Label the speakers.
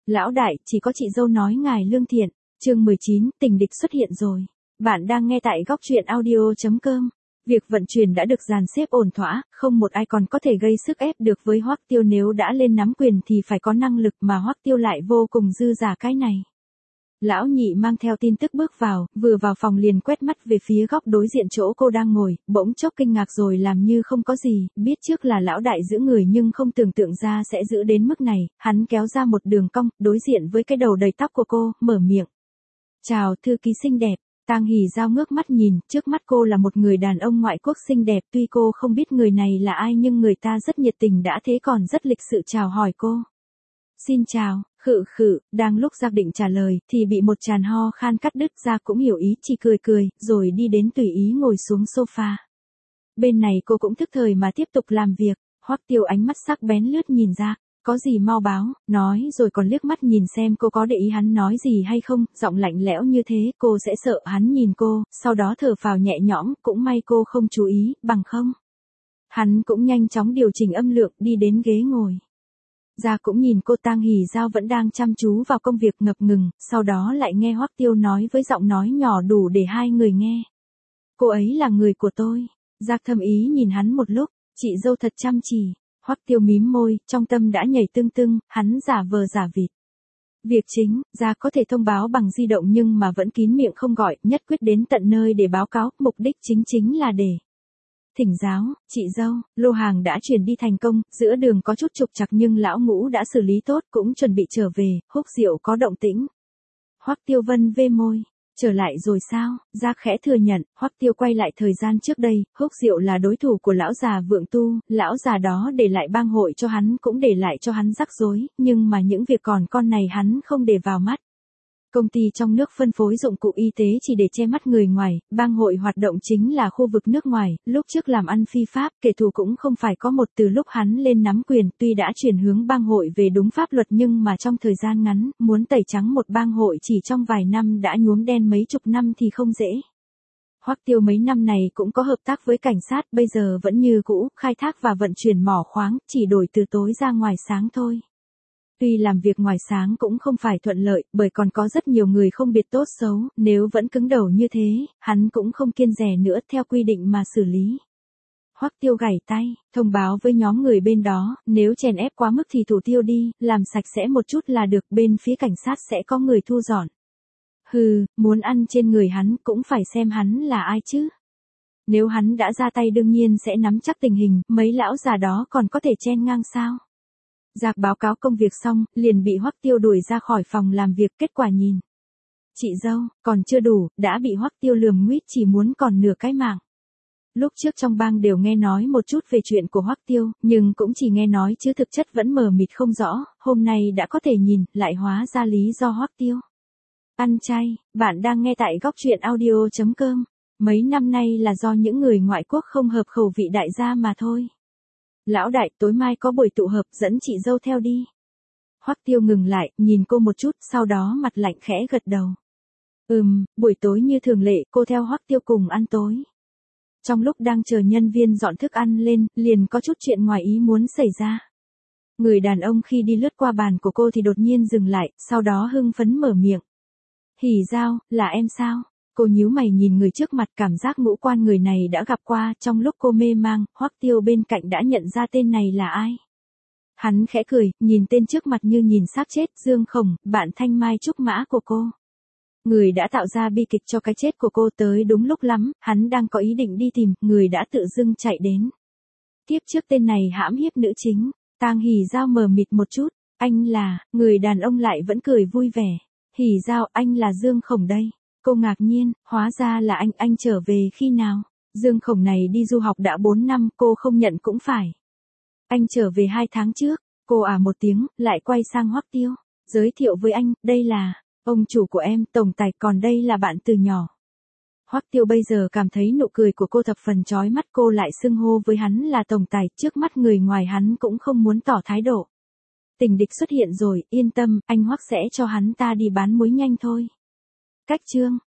Speaker 1: Lão đại, chỉ có chị dâu nói ngài lương thiện. Chương 19, tình địch xuất hiện rồi. Bạn đang nghe tại góc truyện audio.com. Việc vận chuyển đã được dàn xếp ổn thỏa, không một ai còn có thể gây sức ép được với Hoắc Tiêu, nếu đã lên nắm quyền thì phải có năng lực, mà Hoắc Tiêu lại vô cùng dư dả cái này. Lão nhị mang theo tin tức bước vào, vừa vào phòng liền quét mắt về phía góc đối diện chỗ cô đang ngồi, bỗng chốc kinh ngạc rồi làm như không có gì, biết trước là lão đại giữ người nhưng không tưởng tượng ra sẽ giữ đến mức này, hắn kéo ra một đường cong, đối diện với cái đầu đầy tóc của cô, mở miệng. Chào thư ký xinh đẹp. Tang Hỉ Giao ngước mắt nhìn, trước mắt cô là một người đàn ông ngoại quốc xinh đẹp, tuy cô không biết người này là ai nhưng người ta rất nhiệt tình đã thế còn rất lịch sự chào hỏi cô. Xin chào, đang lúc Giang định trả lời, thì bị một tràng ho khan cắt đứt ra, cũng hiểu ý, chỉ cười, rồi đi đến tùy ý ngồi xuống sofa. Bên này cô cũng thức thời mà tiếp tục làm việc, Hoắc Tiêu ánh mắt sắc bén lướt nhìn ra, có gì mau báo, nói rồi còn liếc mắt nhìn xem cô có để ý hắn nói gì hay không, giọng lạnh lẽo như thế, cô sẽ sợ hắn nhìn cô, sau đó thở phào nhẹ nhõm, cũng may cô không chú ý, bằng không. Hắn cũng nhanh chóng điều chỉnh âm lượng, đi đến ghế ngồi. Ra cũng nhìn cô. Tang Hỉ Giao vẫn đang chăm chú vào công việc ngập ngừng, sau đó lại nghe Hoắc Tiêu nói với giọng nói nhỏ đủ để hai người nghe. Cô ấy là người của tôi. Giác thâm ý nhìn hắn một lúc, chị dâu thật chăm chỉ. Hoắc Tiêu mím môi, trong tâm đã nhảy tưng, hắn giả vờ giả vịt. Việc chính, Gia có thể thông báo bằng di động nhưng mà vẫn kín miệng không gọi, nhất quyết đến tận nơi để báo cáo, mục đích chính là để thỉnh giáo, chị dâu, lô hàng đã chuyển đi thành công, giữa đường có chút trục trặc nhưng lão ngũ đã xử lý tốt, cũng chuẩn bị trở về, Húc Diệu có động tĩnh. Hoắc Tiêu vân vê môi, trở lại rồi sao? Giác khẽ thừa nhận. Hoắc Tiêu quay lại thời gian trước đây, Húc Diệu là đối thủ của lão già Vượng Tu, lão già đó để lại bang hội cho hắn, cũng để lại cho hắn rắc rối, nhưng mà những việc còn con này hắn không để vào mắt. Công ty trong nước phân phối dụng cụ y tế chỉ để che mắt người ngoài, bang hội hoạt động chính là khu vực nước ngoài, lúc trước làm ăn phi pháp, kẻ thù cũng không phải có một. Từ lúc hắn lên nắm quyền, tuy đã chuyển hướng bang hội về đúng pháp luật nhưng mà trong thời gian ngắn, muốn tẩy trắng một bang hội chỉ trong vài năm đã nhuốm đen mấy chục năm thì không dễ. Hoắc Tiêu mấy năm này cũng có hợp tác với cảnh sát, bây giờ vẫn như cũ, khai thác và vận chuyển mỏ khoáng, chỉ đổi từ tối ra ngoài sáng thôi. Tuy làm việc ngoài sáng cũng không phải thuận lợi, bởi còn có rất nhiều người không biệt tốt xấu, nếu vẫn cứng đầu như thế, hắn cũng không kiêng dè nữa, theo quy định mà xử lý. Hoắc Tiêu gảy tay, thông báo với nhóm người bên đó, nếu chèn ép quá mức thì thủ tiêu đi, làm sạch sẽ một chút là được, bên phía cảnh sát sẽ có người thu dọn. Muốn ăn trên người hắn cũng phải xem hắn là ai chứ. Nếu hắn đã ra tay đương nhiên sẽ nắm chắc tình hình, mấy lão già đó còn có thể chen ngang sao. Giạc báo cáo công việc xong, liền bị Hoắc Tiêu đuổi ra khỏi phòng làm việc, kết quả nhìn. Chị dâu, còn chưa đủ, đã bị Hoắc Tiêu lườm nguýt, chỉ muốn còn nửa cái mạng. Lúc trước trong bang đều nghe nói một chút về chuyện của Hoắc Tiêu, nhưng cũng chỉ nghe nói chứ thực chất vẫn mờ mịt không rõ, hôm nay đã có thể nhìn, lại hóa ra lý do Hoắc Tiêu ăn chay. Bạn đang nghe tại góc truyện audio.com. Mấy năm nay là do những người ngoại quốc không hợp khẩu vị đại gia mà thôi. Lão đại, tối mai có buổi tụ họp, dẫn chị dâu theo đi. Hoắc Tiêu ngừng lại, nhìn cô một chút, sau đó mặt lạnh khẽ gật đầu. Buổi tối như thường lệ, cô theo Hoắc Tiêu cùng ăn tối. Trong lúc đang chờ nhân viên dọn thức ăn lên, liền có chút chuyện ngoài ý muốn xảy ra. Người đàn ông khi đi lướt qua bàn của cô thì đột nhiên dừng lại, sau đó hưng phấn mở miệng. Hỉ Giao, là em sao? Cô nhíu mày nhìn người trước mặt, cảm giác ngũ quan người này đã gặp qua, trong lúc cô mê mang, Hoắc Tiêu bên cạnh đã nhận ra tên này là ai. Hắn khẽ cười, nhìn tên trước mặt như nhìn xác chết, Dương Khổng, bạn thanh mai trúc mã của cô. Người đã tạo ra bi kịch cho cái chết của cô, tới đúng lúc lắm, hắn đang có ý định đi tìm, người đã tự dưng chạy đến. Tiếp trước tên này hãm hiếp nữ chính, Tang Hỉ Giao mờ mịt một chút, anh là, người đàn ông lại vẫn cười vui vẻ. Hỉ Giao, anh là Dương Khổng đây. Cô ngạc nhiên, hóa ra là anh trở về khi nào? Dương Khổng này đi du học đã 4 năm, cô không nhận cũng phải. Anh trở về 2 tháng trước, cô một tiếng, lại quay sang Hoắc Tiêu. Giới thiệu với anh, đây là, ông chủ của em, tổng tài, còn đây là bạn từ nhỏ. Hoắc Tiêu bây giờ cảm thấy nụ cười của cô thập phần chói mắt, cô lại xưng hô với hắn là tổng tài, trước mắt người ngoài hắn cũng không muốn tỏ thái độ. Tình địch xuất hiện rồi, yên tâm, anh Hoắc sẽ cho hắn ta đi bán muối nhanh thôi. Cách chương